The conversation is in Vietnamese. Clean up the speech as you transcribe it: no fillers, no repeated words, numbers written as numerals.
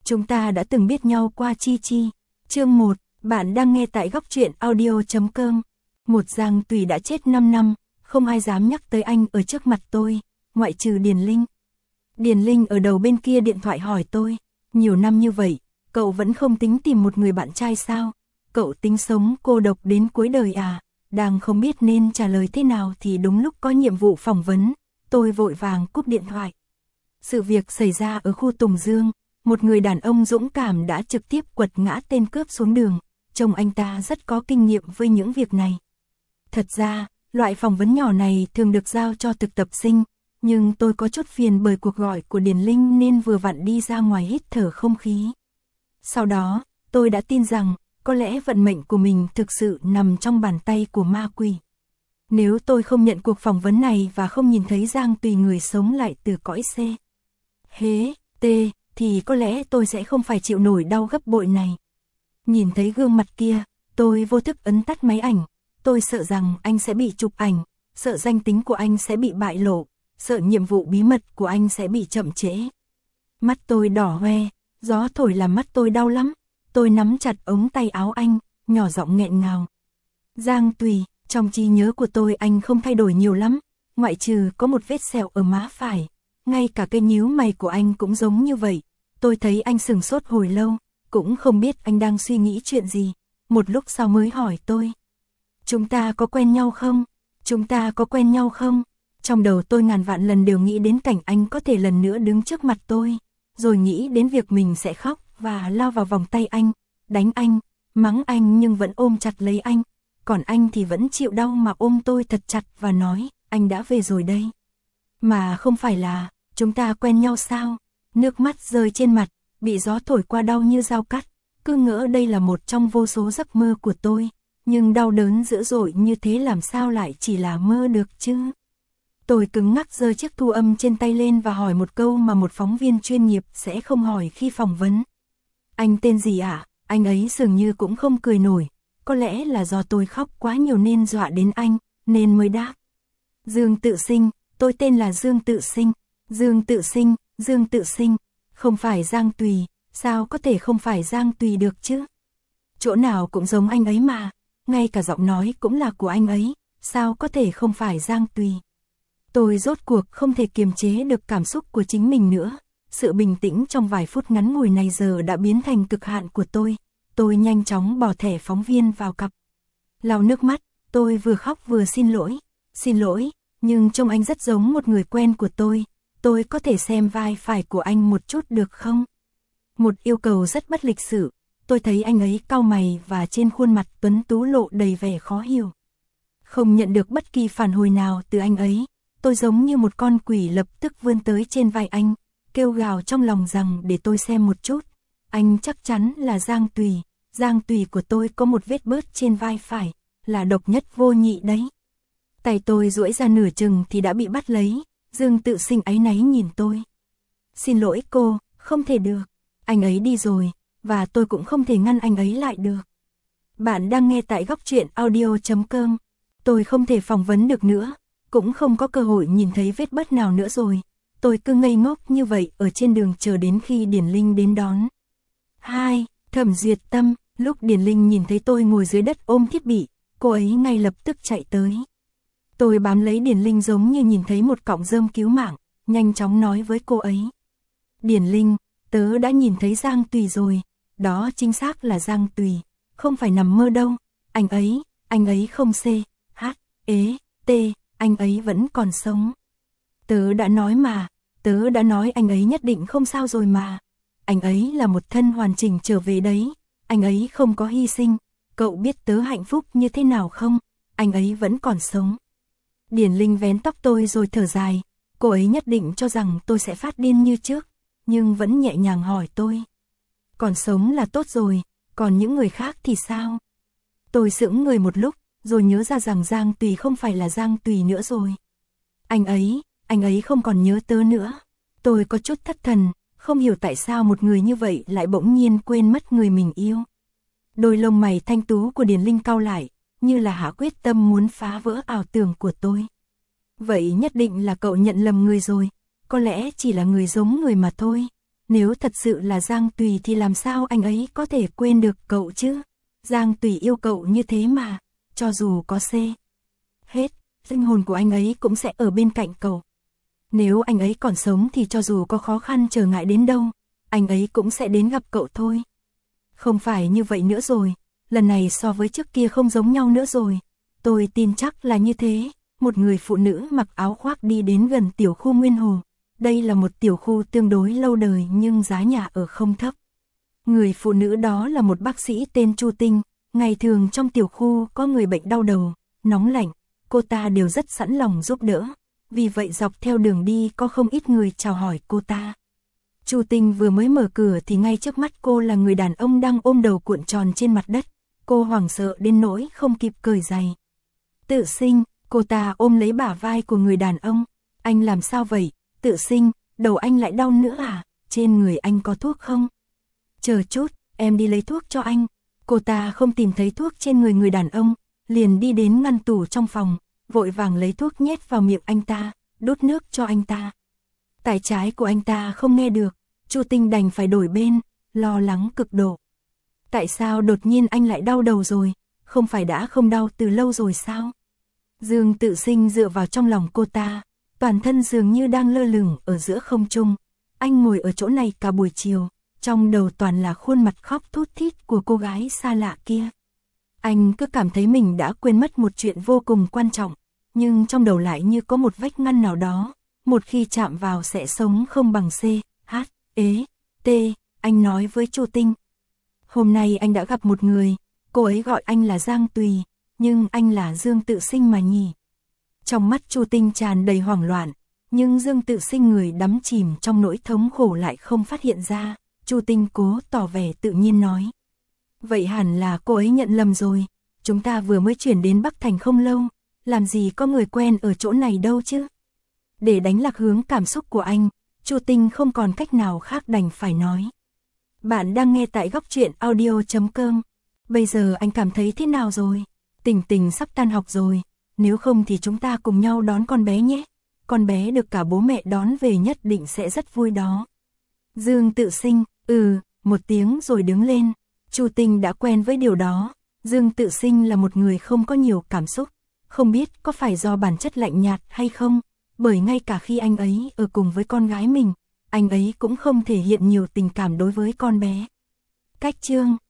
Chúng ta đã từng biết nhau qua Chi Chi. Chương 1, bạn đang nghe tại góc truyện audio.com. Một Giang Tùy đã chết 5 năm, không ai dám nhắc tới anh ở trước mặt tôi, ngoại trừ Điền Linh. Điền Linh ở đầu bên kia điện thoại hỏi tôi, nhiều năm như vậy, cậu vẫn không tính tìm một người bạn trai sao? Cậu tính sống cô độc đến cuối đời à? Đang không biết nên trả lời thế nào thì đúng lúc có nhiệm vụ phỏng vấn, tôi vội vàng cúp điện thoại. Sự việc xảy ra ở khu Tùng Dương, một người đàn ông dũng cảm đã trực tiếp quật ngã tên cướp xuống đường, trông anh ta rất có kinh nghiệm với những việc này. Thật ra, loại phỏng vấn nhỏ này thường được giao cho thực tập sinh, nhưng tôi có chút phiền bởi cuộc gọi của Điền Linh nên vừa vặn đi ra ngoài hít thở không khí. Sau đó, tôi đã tin rằng, có lẽ vận mệnh của mình thực sự nằm trong bàn tay của ma quỷ. Nếu tôi không nhận cuộc phỏng vấn này và không nhìn thấy Giang Tùy người sống lại từ cõi C, hế, T, thì có lẽ tôi sẽ không phải chịu nổi đau gấp bội này. Nhìn thấy gương mặt kia, tôi vô thức ấn tắt máy ảnh. Tôi sợ rằng anh sẽ bị chụp ảnh, sợ danh tính của anh sẽ bị bại lộ, sợ nhiệm vụ bí mật của anh sẽ bị chậm trễ. Mắt tôi đỏ hoe, gió thổi làm mắt tôi đau lắm. Tôi nắm chặt ống tay áo anh, nhỏ giọng nghẹn ngào. Giang Tùy, trong trí nhớ của tôi anh không thay đổi nhiều lắm, ngoại trừ có một vết sẹo ở má phải. Ngay cả cái nhíu mày của anh cũng giống như vậy. Tôi thấy anh sửng sốt hồi lâu, cũng không biết anh đang suy nghĩ chuyện gì. Một lúc sau mới hỏi tôi. Chúng ta có quen nhau không? Chúng ta có quen nhau không? Trong đầu tôi ngàn vạn lần đều nghĩ đến cảnh anh có thể lần nữa đứng trước mặt tôi. Rồi nghĩ đến việc mình sẽ khóc và lao vào vòng tay anh, đánh anh, mắng anh nhưng vẫn ôm chặt lấy anh. Còn anh thì vẫn chịu đau mà ôm tôi thật chặt và nói, anh đã về rồi đây. Mà không phải là, chúng ta quen nhau sao? Nước mắt rơi trên mặt, bị gió thổi qua đau như dao cắt. Cứ ngỡ đây là một trong vô số giấc mơ của tôi. Nhưng đau đớn dữ dội như thế làm sao lại chỉ là mơ được chứ? Tôi cứng ngắc giơ chiếc thu âm trên tay lên và hỏi một câu mà một phóng viên chuyên nghiệp sẽ không hỏi khi phỏng vấn. Anh tên gì ạ? Anh ấy dường như cũng không cười nổi. Có lẽ là do tôi khóc quá nhiều nên dọa đến anh, nên mới đáp. Dương Tự Sinh, tôi tên là Dương Tự Sinh. Dương Tự Sinh, Dương Tự Sinh, không phải Giang Tùy, sao có thể không phải Giang Tùy được chứ? Chỗ nào cũng giống anh ấy mà, ngay cả giọng nói cũng là của anh ấy, sao có thể không phải Giang Tùy? Tôi rốt cuộc không thể kiềm chế được cảm xúc của chính mình nữa, sự bình tĩnh trong vài phút ngắn ngủi này giờ đã biến thành cực hạn của tôi. Tôi nhanh chóng bỏ thẻ phóng viên vào cặp. Lau nước mắt, tôi vừa khóc vừa xin lỗi, nhưng trông anh rất giống một người quen của tôi có thể xem vai phải của anh một chút được không? Một yêu cầu rất bất lịch sự, tôi thấy anh ấy cau mày và trên khuôn mặt tuấn tú lộ đầy vẻ khó hiểu. Không nhận được bất kỳ phản hồi nào từ anh ấy, tôi giống như một con quỷ lập tức vươn tới trên vai anh, kêu gào trong lòng rằng để tôi xem một chút. Anh chắc chắn là Giang Tùy của tôi có một vết bớt trên vai phải, là độc nhất vô nhị đấy. Tay tôi duỗi ra nửa chừng thì đã bị bắt lấy, Dương Tự Sinh áy náy nhìn tôi. Xin lỗi cô, không thể được, anh ấy đi rồi, và tôi cũng không thể ngăn anh ấy lại được. Bạn đang nghe tại góc truyện audio.com, tôi không thể phỏng vấn được nữa, cũng không có cơ hội nhìn thấy vết bớt nào nữa rồi. Tôi cứ ngây ngốc như vậy ở trên đường chờ đến khi Điền Linh đến đón. 2. Thẩm Duyệt Tâm, lúc Điền Linh nhìn thấy tôi ngồi dưới đất ôm thiết bị, cô ấy ngay lập tức chạy tới. Tôi bám lấy Điền Linh giống như nhìn thấy một cọng rơm cứu mạng, nhanh chóng nói với cô ấy. Điền Linh, tớ đã nhìn thấy Giang Tùy rồi, đó chính xác là Giang Tùy, không phải nằm mơ đâu, anh ấy không C, H, E, T, anh ấy vẫn còn sống. Tớ đã nói mà, tớ đã nói anh ấy nhất định không sao rồi mà. Anh ấy là một thân hoàn chỉnh trở về đấy, anh ấy không có hy sinh, cậu biết tớ hạnh phúc như thế nào không, anh ấy vẫn còn sống. Điền Linh vén tóc tôi rồi thở dài, cô ấy nhất định cho rằng tôi sẽ phát điên như trước, nhưng vẫn nhẹ nhàng hỏi tôi. Còn sống là tốt rồi, còn những người khác thì sao? Tôi sững người một lúc, rồi nhớ ra rằng Giang Tùy không phải là Giang Tùy nữa rồi. Anh ấy không còn nhớ tớ nữa. Tôi có chút thất thần, không hiểu tại sao một người như vậy lại bỗng nhiên quên mất người mình yêu. Đôi lông mày thanh tú của Điền Linh cau lại, như là hạ quyết tâm muốn phá vỡ ảo tưởng của tôi. Vậy nhất định là cậu nhận lầm người rồi, có lẽ chỉ là người giống người mà thôi. Nếu thật sự là Giang Tùy thì làm sao anh ấy có thể quên được cậu chứ? Giang Tùy yêu cậu như thế mà, cho dù có hết, linh hồn của anh ấy cũng sẽ ở bên cạnh cậu. Nếu anh ấy còn sống thì cho dù có khó khăn trở ngại đến đâu, anh ấy cũng sẽ đến gặp cậu thôi. Không phải như vậy nữa rồi, lần này so với trước kia không giống nhau nữa rồi. Tôi tin chắc là như thế. Một người phụ nữ mặc áo khoác đi đến gần tiểu khu Nguyên Hồ. Đây là một tiểu khu tương đối lâu đời nhưng giá nhà ở không thấp. Người phụ nữ đó là một bác sĩ tên Chu Tinh. Ngày thường trong tiểu khu có người bệnh đau đầu, nóng lạnh, cô ta đều rất sẵn lòng giúp đỡ. Vì vậy dọc theo đường đi có không ít người chào hỏi cô ta. Chu Tinh vừa mới mở cửa thì ngay trước mắt cô là người đàn ông đang ôm đầu cuộn tròn trên mặt đất. Cô hoảng sợ đến nỗi không kịp cởi giày. Tự Sinh, cô ta ôm lấy bả vai của người đàn ông. Anh làm sao vậy? Tự Sinh, đầu anh lại đau nữa à? Trên người anh có thuốc không? Chờ chút, em đi lấy thuốc cho anh. Cô ta không tìm thấy thuốc trên người người đàn ông, liền đi đến ngăn tủ trong phòng, vội vàng lấy thuốc nhét vào miệng anh ta, đút nước cho anh ta. Tai trái của anh ta không nghe được, Chu Tinh đành phải đổi bên, lo lắng cực độ. Tại sao đột nhiên anh lại đau đầu rồi? Không phải đã không đau từ lâu rồi sao? Dương Tự Sinh dựa vào trong lòng cô ta, toàn thân dường như đang lơ lửng ở giữa không trung. Anh ngồi ở chỗ này cả buổi chiều, trong đầu toàn là khuôn mặt khóc thút thít của cô gái xa lạ kia. Anh cứ cảm thấy mình đã quên mất một chuyện vô cùng quan trọng, nhưng trong đầu lại như có một vách ngăn nào đó, một khi chạm vào sẽ sống không bằng C, H, E, T, anh nói với Chu Tinh. Hôm nay anh đã gặp một người, cô ấy gọi anh là Giang Tùy, nhưng anh là Dương Tự Sinh mà nhỉ? Trong mắt Chu Tinh tràn đầy hoảng loạn, nhưng Dương Tự Sinh người đắm chìm trong nỗi thống khổ lại không phát hiện ra. Chu Tinh cố tỏ vẻ tự nhiên nói. Vậy hẳn là cô ấy nhận lầm rồi, chúng ta vừa mới chuyển đến Bắc Thành không lâu, làm gì có người quen ở chỗ này đâu chứ? Để đánh lạc hướng cảm xúc của anh, Chu Tinh không còn cách nào khác đành phải nói. Bạn đang nghe tại Góc Truyện Audio.com. Bây giờ anh cảm thấy thế nào rồi? Tình Tình sắp tan học rồi, nếu không thì chúng ta cùng nhau đón con bé nhé. Con bé được cả bố mẹ đón về nhất định sẽ rất vui đó. Dương Tự Sinh, một tiếng rồi đứng lên. Chu Tinh đã quen với điều đó. Dương Tự Sinh là một người không có nhiều cảm xúc. Không biết có phải do bản chất lạnh nhạt hay không, bởi ngay cả khi anh ấy ở cùng với con gái mình, anh ấy cũng không thể hiện nhiều tình cảm đối với con bé. Cách chương